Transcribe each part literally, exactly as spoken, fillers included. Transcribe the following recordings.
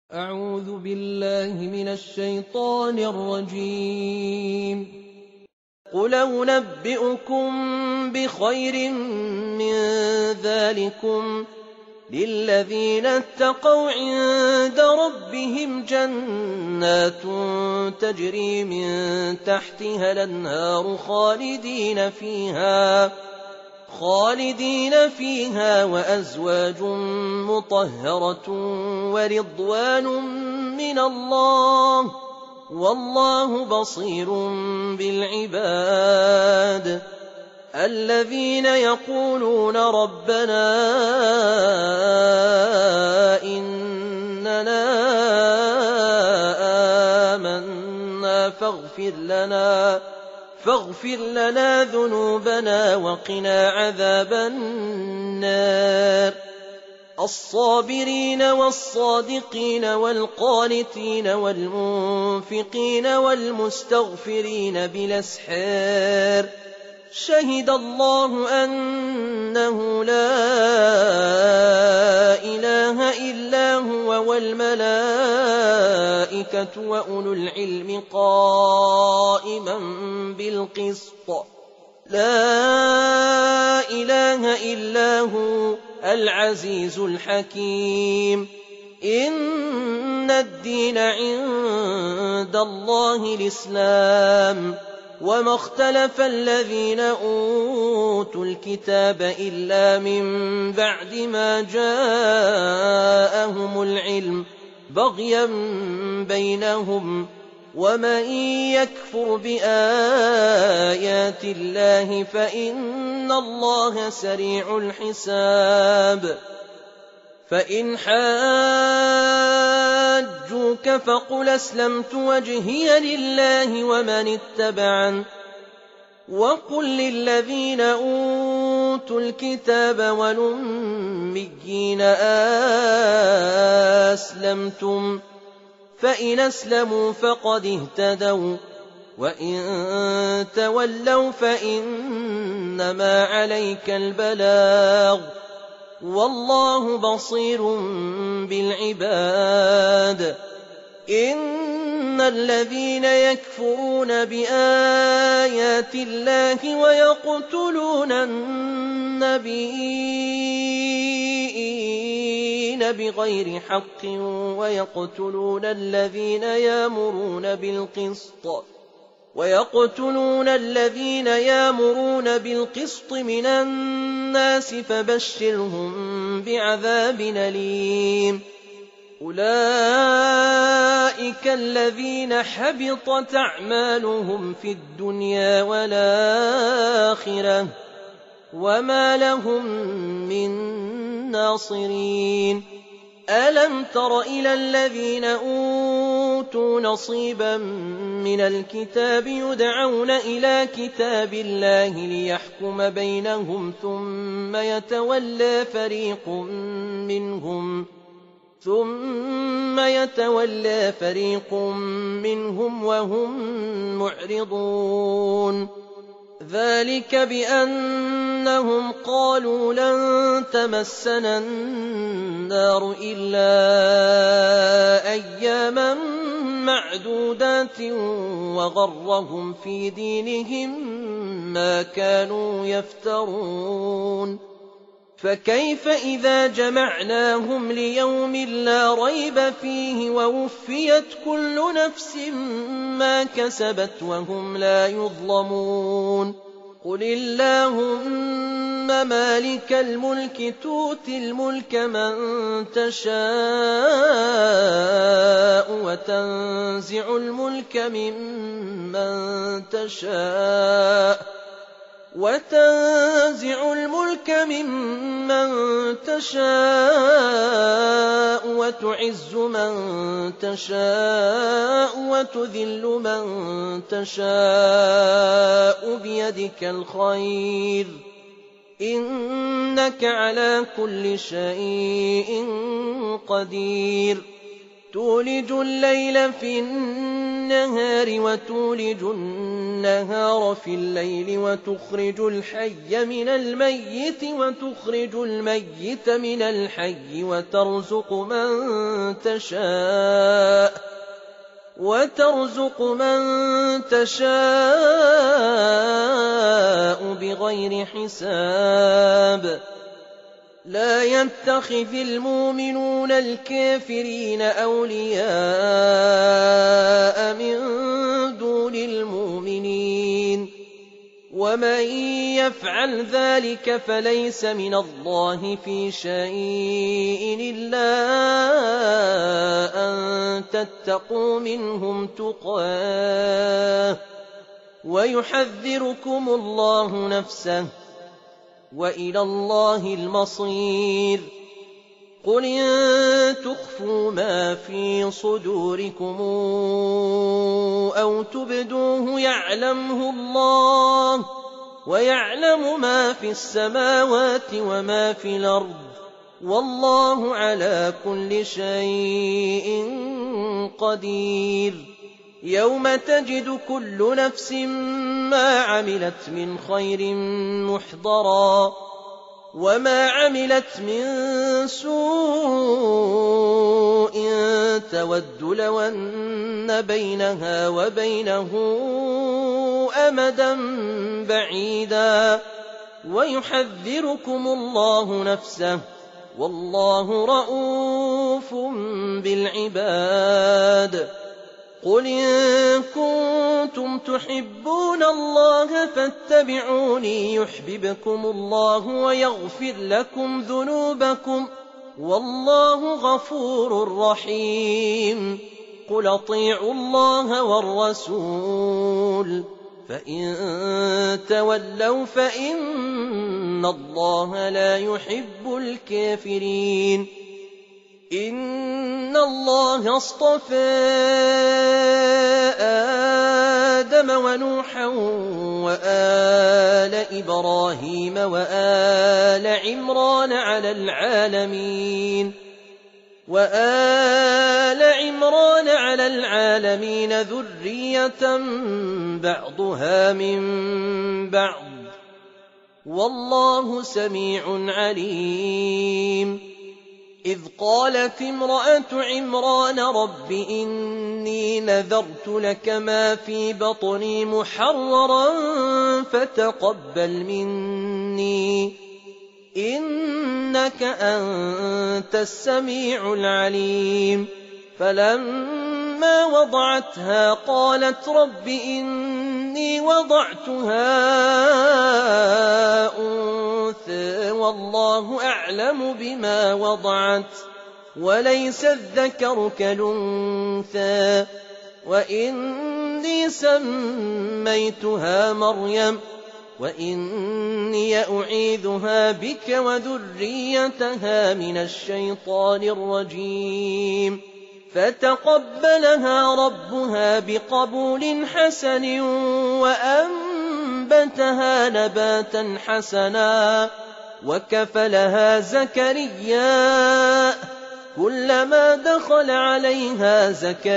أعوذ بالله من الشيطان الرجيم. قل أنبئكم بخير من ذلكم للذين اتقوا عند ربهم جنات تجري من تحتها الأنهار خالدين فيها خالدين فيها وأزواج مطهرة ورضوان من الله والله بصير بالعباد. الذين يقولون ربنا إننا آمنا فاغفر لنا فاغفر لنا ذنوبنا وقنا عذاب النار. الصابرين والصادقين والقانتين والمنفقين والمستغفرين بالأسحار شهد الله أنه لا إله إلا هو والملائكة وأولو العلم قائما بالقسط لا إله إلا هو العزيز الحكيم. إن الدين عند الله الإسلام وما اختلف الذين أوتوا الكتاب إلا من بعد ما جاءهم العلم بغيا بينهم ومن يكفر بآيات الله فإن الله سريع الحساب. فإن حاجوك فقل أسلمت وجهي لله ومن اتبعن وقل للذين أوتوا الكتاب والأميين أسلمتم فإن أسلموا فقد اهتدوا وإن تولوا فإنما عليك البلاغ والله بصير بالعباد. إن الذين يكفرون بآيات الله ويقتلون النبيين بغير حق ويقتلون الذين يأمرون بالقسط ويقتلون الذين يأمرون بالقسط من الناس فبشرهم بعذاب أليم. أولئك الذين حبطت أعمالهم في الدنيا والآخرة وما لهم من ناصرين. ألم تر إلى الذين أوتوا نصيبا من الكتاب يدعون إلى كتاب الله ليحكم بينهم ثم يتولى فريق منهم ثم يتولى فريق منهم وهم معرضون. ذلك بأنهم قالوا لن تمسنا النار إلا أياما معدودات وغرهم في دينهم ما كانوا يفترون. فكيف إذا جمعناهم ليوم لا ريب فيه ووفيت كل نفس ما كسبت وهم لا يظلمون. قل اللهم مالك الملك تؤتي الملك من تشاء وتنزع الملك ممن تشاء وتنزع الملك ممن تشاء وتعز من تشاء وتذل من تشاء بيدك الخير إنك على كل شيء قدير. تولج الليل في النهار وتولج النهار في الليل وتخرج الحي من الميت وتخرج الميت من الحي وترزق من تشاء وترزق من تشاء بغير حساب لا يتخذ المؤمنون الكافرين أولياء من دون المؤمنين ومن يفعل ذلك فليس من الله في شيء إلا أن تتقوا منهم تقاه ويحذركم الله نفسه وإلى الله المصير قل إن تخفوا ما في صدوركم أو تبدوه يعلمه الله ويعلم ما في السماوات وما في الأرض والله على كل شيء قدير يوم تجد كل نفس ما عملت من خير محضرا وما عملت من سوء تود لو أن بينها وبينه أمدا بعيدا ويحذركم الله نفسه والله رؤوف بالعباد قل إن كنتم تحبون الله فاتبعوني يحببكم الله ويغفر لكم ذنوبكم والله غفور رحيم قل اطيعوا الله والرسول فإن تولوا فإن الله لا يحب الكافرين إن الله اصطفى آدم ونوحا وآل إبراهيم وآل عمران على العالمين وآل عمران على العالمين ذرية بعضها من بعض والله سميع عليم إذ قالت امرأة عمران رب إني نذرت لك ما في بطني محررا فتقبل مني إنك أنت السميع العليم فلما وضعتها قالت رب إني وضعتها أنثى والله أعلم بما وضعت وليس الذكر كالأنثى وإني سميتها مريم وإني أعيذها بك وذريتها من الشيطان الرجيم فتقبلها ربها بقبول حسن وأنبتها نباتا حسنا وكفلها زكريا كلما دخل عليها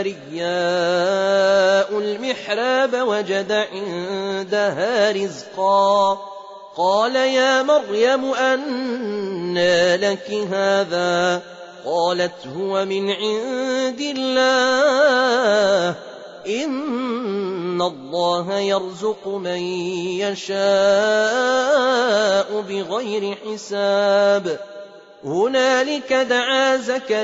زكرياء المحراب وجد عندها رزقا قال يا مريم أنى لك هذا قالت هو من عند الله إن الله يرزق من يشاء بغير حساب هنالك دعا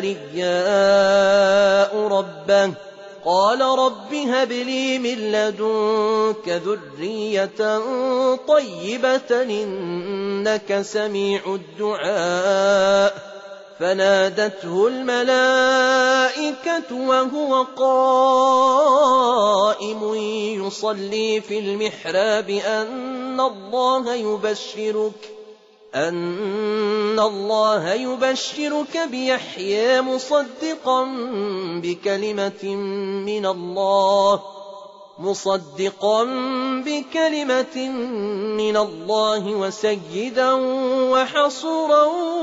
زكرياء ربه قال رب هب لي من لدنك ذرية طيبة إنك سميع الدعاء فنادته الملائكة وهو قائم يصلي في المحراب أن الله يبشرك أن الله يبشرك بيحيى مصدقا بكلمة من الله مصدقا بكلمة من الله وسيدا وحصورا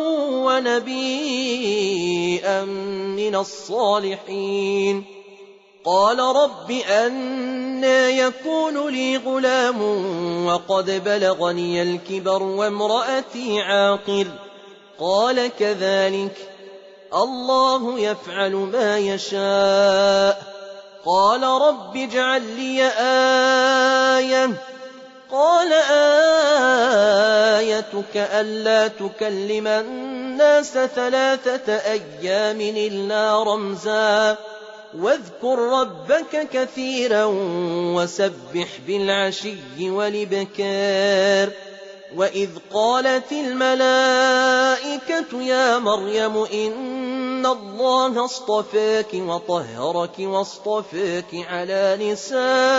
ونبيا من الصالحين. قال رب أنى يكون لي غلام وقد بلغني الكبر وامرأتي عاقر؟ قال كذلك الله يفعل ما يشاء. قال رب اجعل لي آية. قال آيتك ألا تكلم الناس ثلاثة أيام إلا رمزا واذكر ربك كثيرا وسبح بالعشي والإبكار. وإذ قالت الملائكة يا مريم إن الله اصطفاك وطهرك واصطفاك على نساء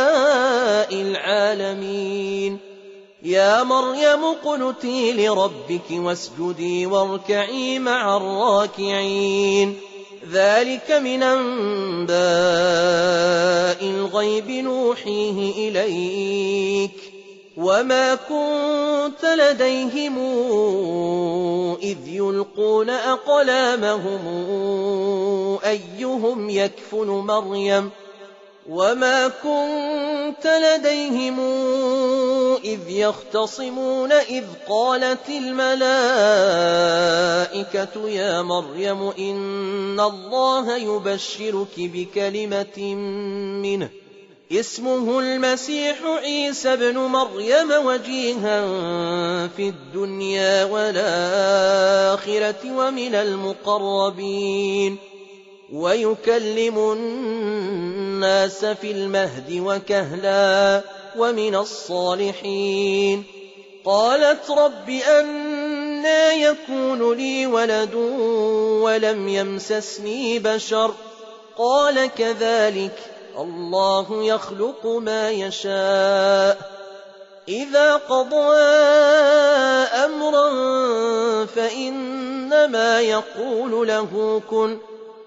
العالمين. يا مريم اقنتي لربك واسجدي واركعي مع الراكعين. ذلك من أنباء الغيب نوحيه إليك وما كنت لديهم إذ يلقون أقلامهم أيهم يكفل مريم وما كنت لديهم إذ يختصمون إذ قالت الملائكة يا مريم إن الله يبشرك بكلمة منه اسمه المسيح عيسى ابن مريم وجيها في الدنيا والآخرة ومن المقربين ويكلم الناس في المهد وكهلا ومن الصالحين. قالت رب أنى يكون لي ولد ولم يمسسني بشر؟ قال كذلك الله يخلق ما يشاء إذا قضى أمرا فإنما يقول له كن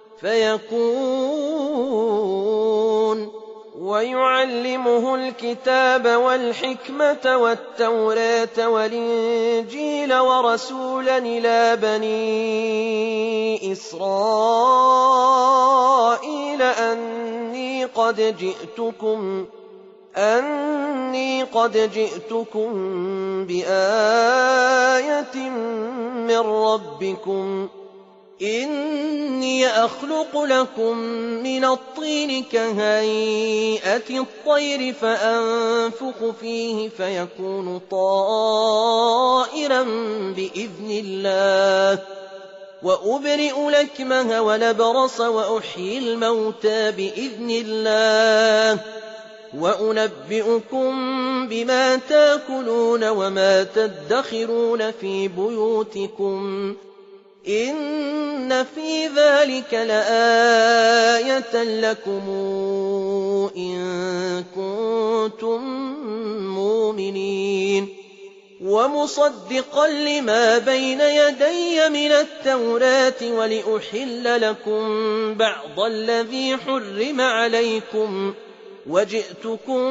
فيكون. ويعلمه الكتاب والحكمة والتوراة والإنجيل ورسولا إلى بني إسرائيل أني قد جئتكم أني قد جئتكم بآية من ربكم إني أخلق لكم من الطين كهيئة الطير فأنفخ فيه فيكون طائرا بإذن الله وأبرئ الأكمه والأبرص وأحيي الموتى بإذن الله وأنبئكم بما تأكلون وما تدخرون في بيوتكم إن في ذلك لآية لكم إن كنتم مؤمنين. ومصدقا لما بين يدي من التوراة ولأحل لكم بعض الذي حرم عليكم وجئتكم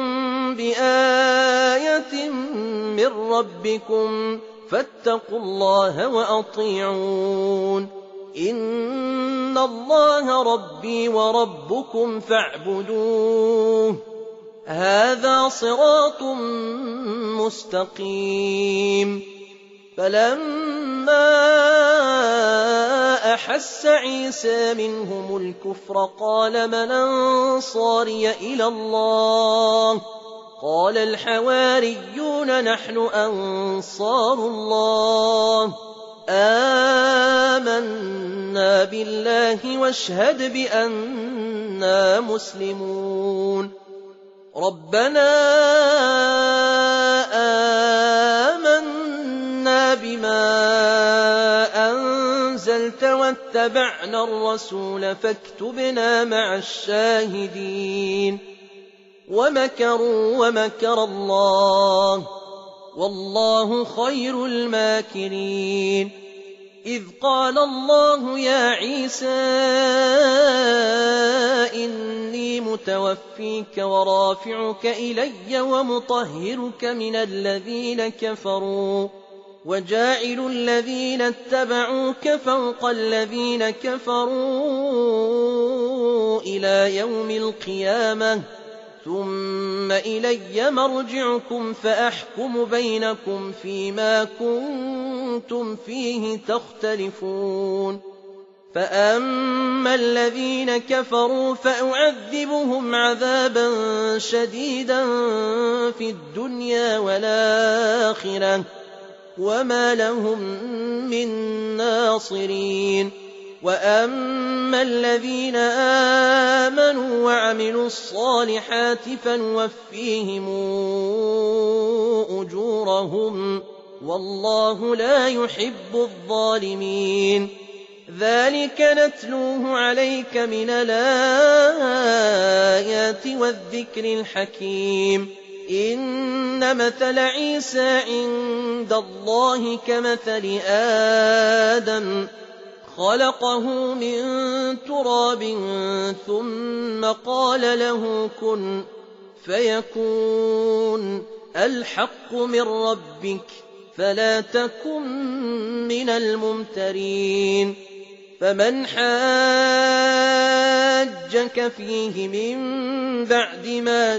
بآية من ربكم فاتقوا الله وأطيعون. إن الله ربي وربكم فاعبدوه هذا صراط مستقيم. فلما أحس عيسى منهم الكفر قال من أنصاري إلى الله؟ قال الحواريون نحن أنصار الله آمنا بالله واشهد بأننا مسلمون. ربنا آمنا بما أنزلت واتبعنا الرسول فاكتبنا مع الشاهدين. ومكروا ومكر الله والله خير الماكرين. إذ قال الله يا عيسى إني متوفيك متوفيك ورافعك إلي ومطهرك من الذين كفروا وجاعل الذين اتبعوك فوق الذين كفروا إلى يوم القيامة ثم إلي مرجعكم فأحكم بينكم فيما كنتم فيه تختلفون فأما الذين كفروا فأعذبهم عذابا شديدا في الدنيا والآخرة وما لهم من ناصرين وأما الذين آمنوا وعملوا الصالحات فنوفيهم أجورهم والله لا يحب الظالمين ذلك نتلوه عليك من الآيات والذكر الحكيم إن مثل عيسى عند الله كمثل آدم خلقه من تراب ثم قال له كن فيكون الحق من ربك فلا تكن من الممترين فمن حاجك فيه من بعد ما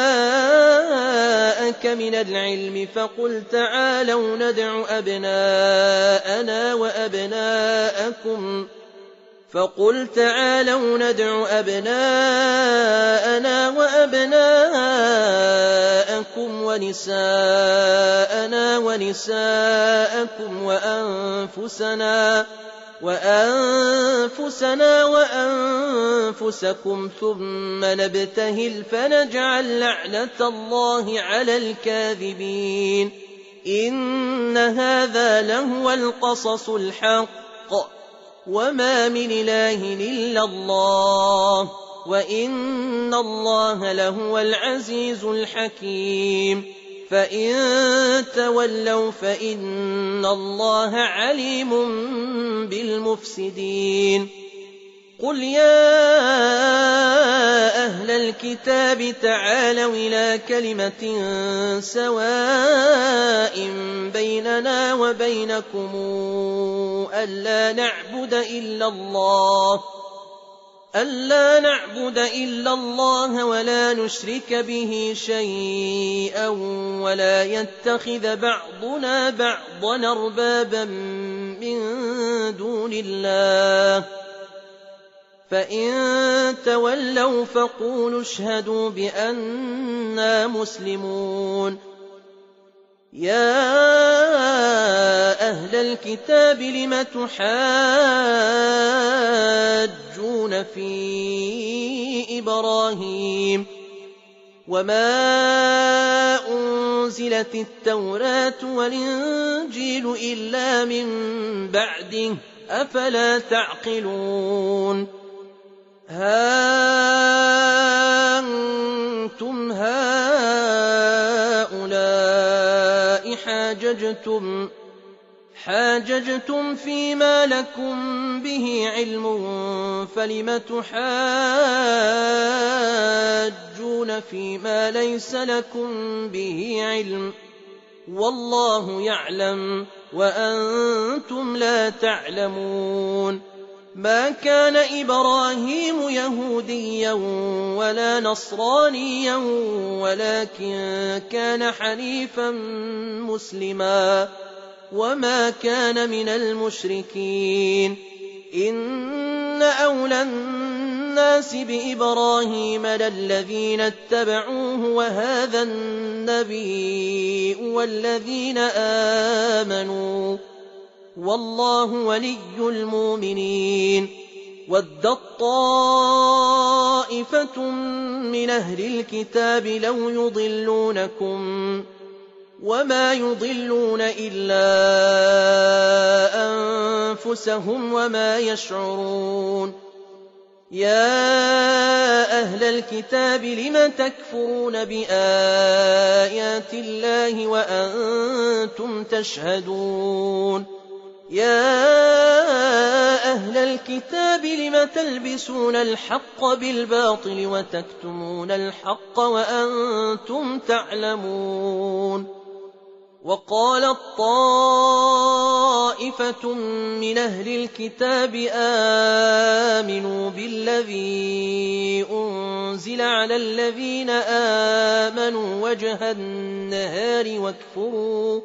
جاءك من العلم فقل تعالوا ندع أبناءنا وأبناءكم فقل تعالوا ندع أبناءنا وأبناءكم ونساءنا ونساءكم وأنفسنا وأنفسنا وأنفسكم ثم نبتهل فنجعل لعنة الله على الكاذبين إن هذا لهو القصص الحق وما من إله إلا الله وإن الله لهو العزيز الحكيم فإن تولوا فإن الله عليم بالمفسدين قل يا أهل الكتاب تعالوا إلى كلمة سواء بيننا وبينكم ألا نعبد إلا الله ألا نعبد إلا الله ولا نشرك به شيئا ولا يتخذ بعضنا بعضا أربابا من دون الله فإن تولوا فقولوا اشهدوا بأننا مسلمون يا أهل الكتاب لم تحاجون في إبراهيم وما أنزلت التوراة والإنجيل إلا من بعده أفلا تعقلون ها أنتم هؤلاء حاججتم حاججتم فيما لكم به علم فلم تحاجون فيما ليس لكم به علم والله يعلم وأنتم لا تعلمون ما كان إبراهيم يهوديا ولا نصرانيا ولكن كان حنيفا مسلما وما كان من المشركين إن أولى الناس بإبراهيم للذين اتبعوه وهذا النبي والذين آمنوا والله ولي المؤمنين ودت طائفة من أهل الكتاب لو يضلونكم وما يضلون إلا أنفسهم وما يشعرون يا أهل الكتاب لم تكفرون بآيات الله وأنتم تشهدون يا أهل الكتاب لم تلبسون الحق بالباطل وتكتمون الحق وأنتم تعلمون وقالت طائفة من أهل الكتاب آمنوا بالذي أنزل على الذين آمنوا وجه النهار واكفروا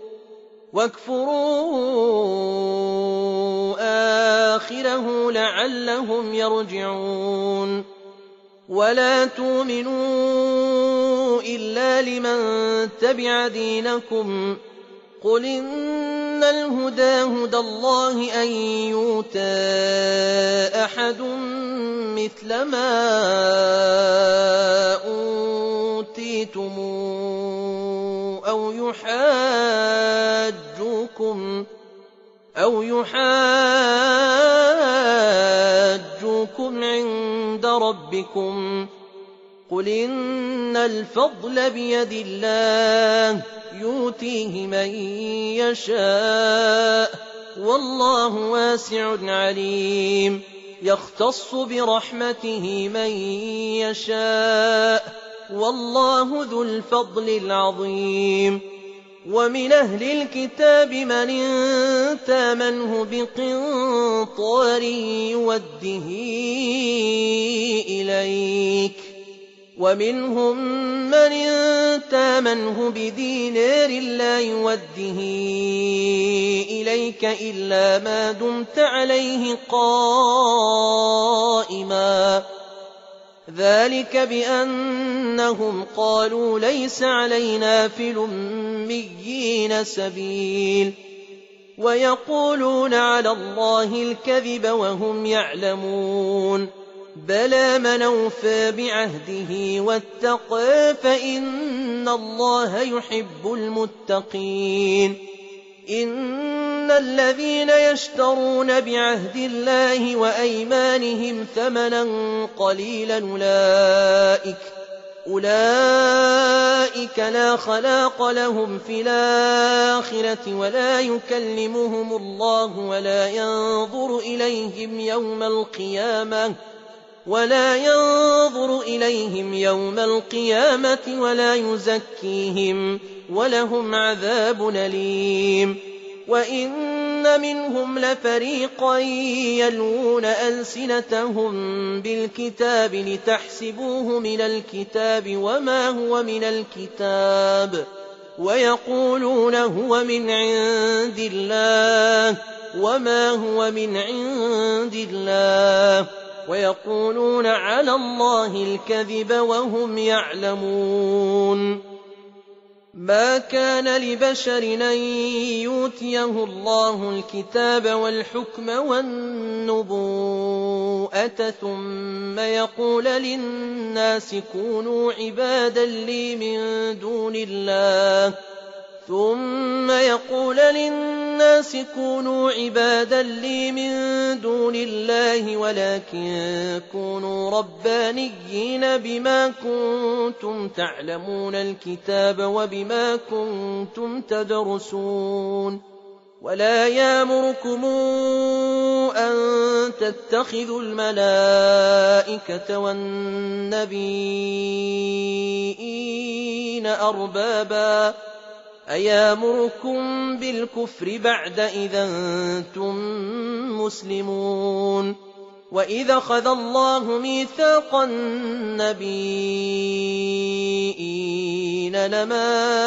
واكفروا آخره لعلهم يرجعون ولا تؤمنوا إلا لمن تبع دينكم قل إن الهدى هدى الله أن يؤتى أحد مثل ما أوتيتم أو يحاجوكم أو يحاجوكم عند ربكم قل إن الفضل بيد الله يؤتيه من يشاء والله واسع عليم يختص برحمته من يشاء والله ذو الفضل العظيم ومن أهل الكتاب من تامنه بقنطار يوده إليك ومنهم من تامنه بدينار لا يوده إليك إلا ما دمت عليه قائما ذلك بأنهم قالوا ليس علينا في الأميين سبيل ويقولون على الله الكذب وهم يعلمون بلى من أوفى بعهده واتقى فإن الله يحب المتقين إن الذين يشترون بعهد الله وأيمانهم ثمنا قليلا أولئك أولئك لا خلاق لهم في الآخرة ولا يكلمهم الله ولا ينظر إليهم يوم القيامة ولا ينظر إليهم يوم القيامة ولا يزكيهم ولهم عذاب أليم وإن منهم لفريقا يلوون ألسنتهم بالكتاب لتحسبوه من الكتاب وما هو من الكتاب ويقولون هو من عند الله وما هو من عند الله ويقولون على الله الكذب وهم يعلمون ما كان لبشر أن يؤتيه الله الكتاب والحكم والنبوءة ثم يقول للناس كونوا عبادا لي من دون الله ثم يقول للناس كونوا عبادا لي من دون الله ولكن كونوا ربانيين بما كنتم تعلمون الكتاب وبما كنتم تدرسون ولا يأمركم أن تتخذوا الملائكة والنبيين أربابا أيامركم بالكفر بعد إذا أنتم مسلمون وإذا أخذ الله ميثاق النبيين لما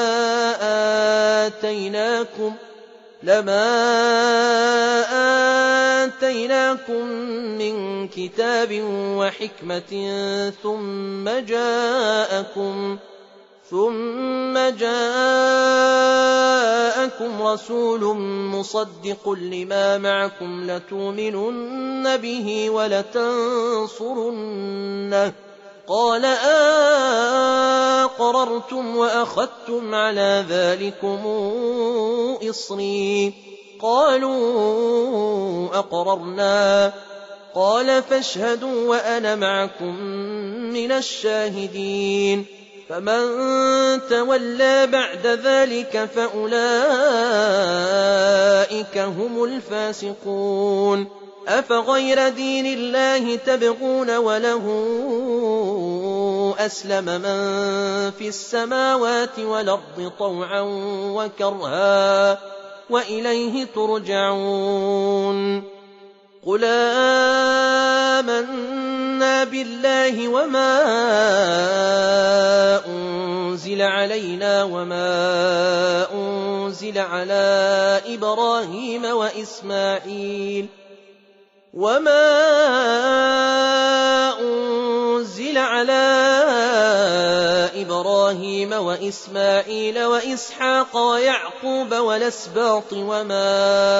آتيناكم لما آتيناكم من كتاب وحكمة ثم جاءكم ثم جاءكم رسول مصدق لما معكم لتؤمنن به ولتنصرنه قال أقررتم وأخذتم على ذلكم إصري قالوا أقررنا قال فاشهدوا وأنا معكم من الشاهدين فمن تولى بعد ذلك فأولئك هم الفاسقون أفغير دين الله تبغون وله أسلم من في السماوات والأرض طوعا وكرها وإليه ترجعون قل آمنا بالله وما أنزل علينا وما أنزل على إبراهيم وإسماعيل وما أنزل على إبراهيم وإسماعيل وإسحاق ويعقوب والأسباط وما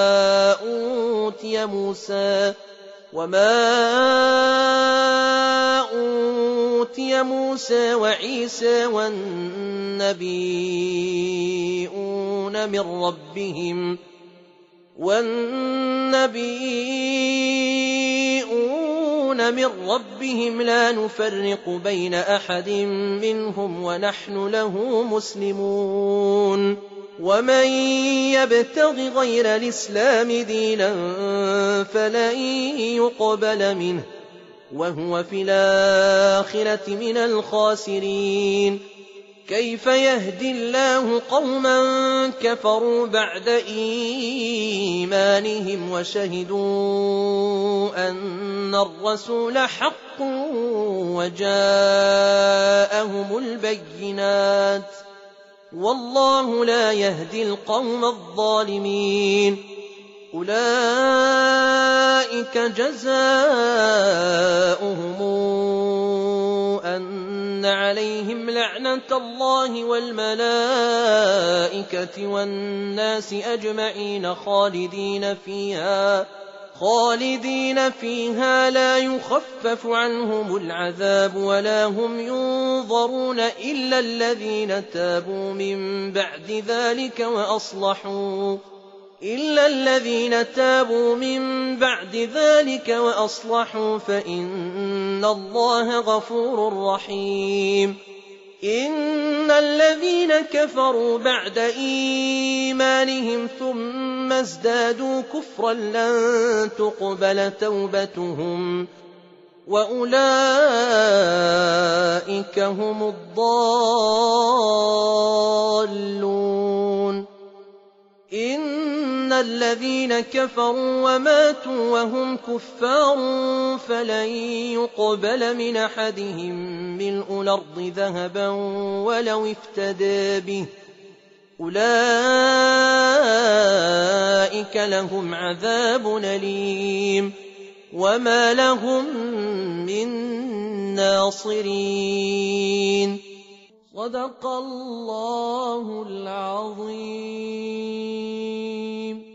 أوتي موسى وما أوتي موسى وعيسى والنبيون من ربهم والنبيون من ربهم لا نفرق بين أحد منهم ونحن له مسلمون ومن يبتغ غير الإسلام دينا فلن يقبل منه وهو في الآخرة من الخاسرين كيف يهدي الله قوما كفروا بعد إيمانهم وشهدوا أن الرسول حق وجاءهم البينات والله لا يهدي القوم الظالمين أولئك جزاؤهم أن عليهم لعنة الله والملائكة والناس أجمعين خالدين فيها خالدين فيها لا يخفف عنهم العذاب ولا هم ينظرون إلا الذين تابوا من بعد ذلك وأصلحوا إلا الذين تابوا من بعد ذلك وأصلحوا فإن الله غفور رحيم إن الذين كفروا بعد إيمانهم ثم ازدادوا كفرا لن تقبل توبتهم وأولئك هم الضالون إن الذين كفروا وماتوا وهم كفار فلن يقبل من أحدهم ملء الأرض ذهبا ولو افتدى به أولئك لهم عذاب أليم وما لهم من ناصرين صدق الله العظيم.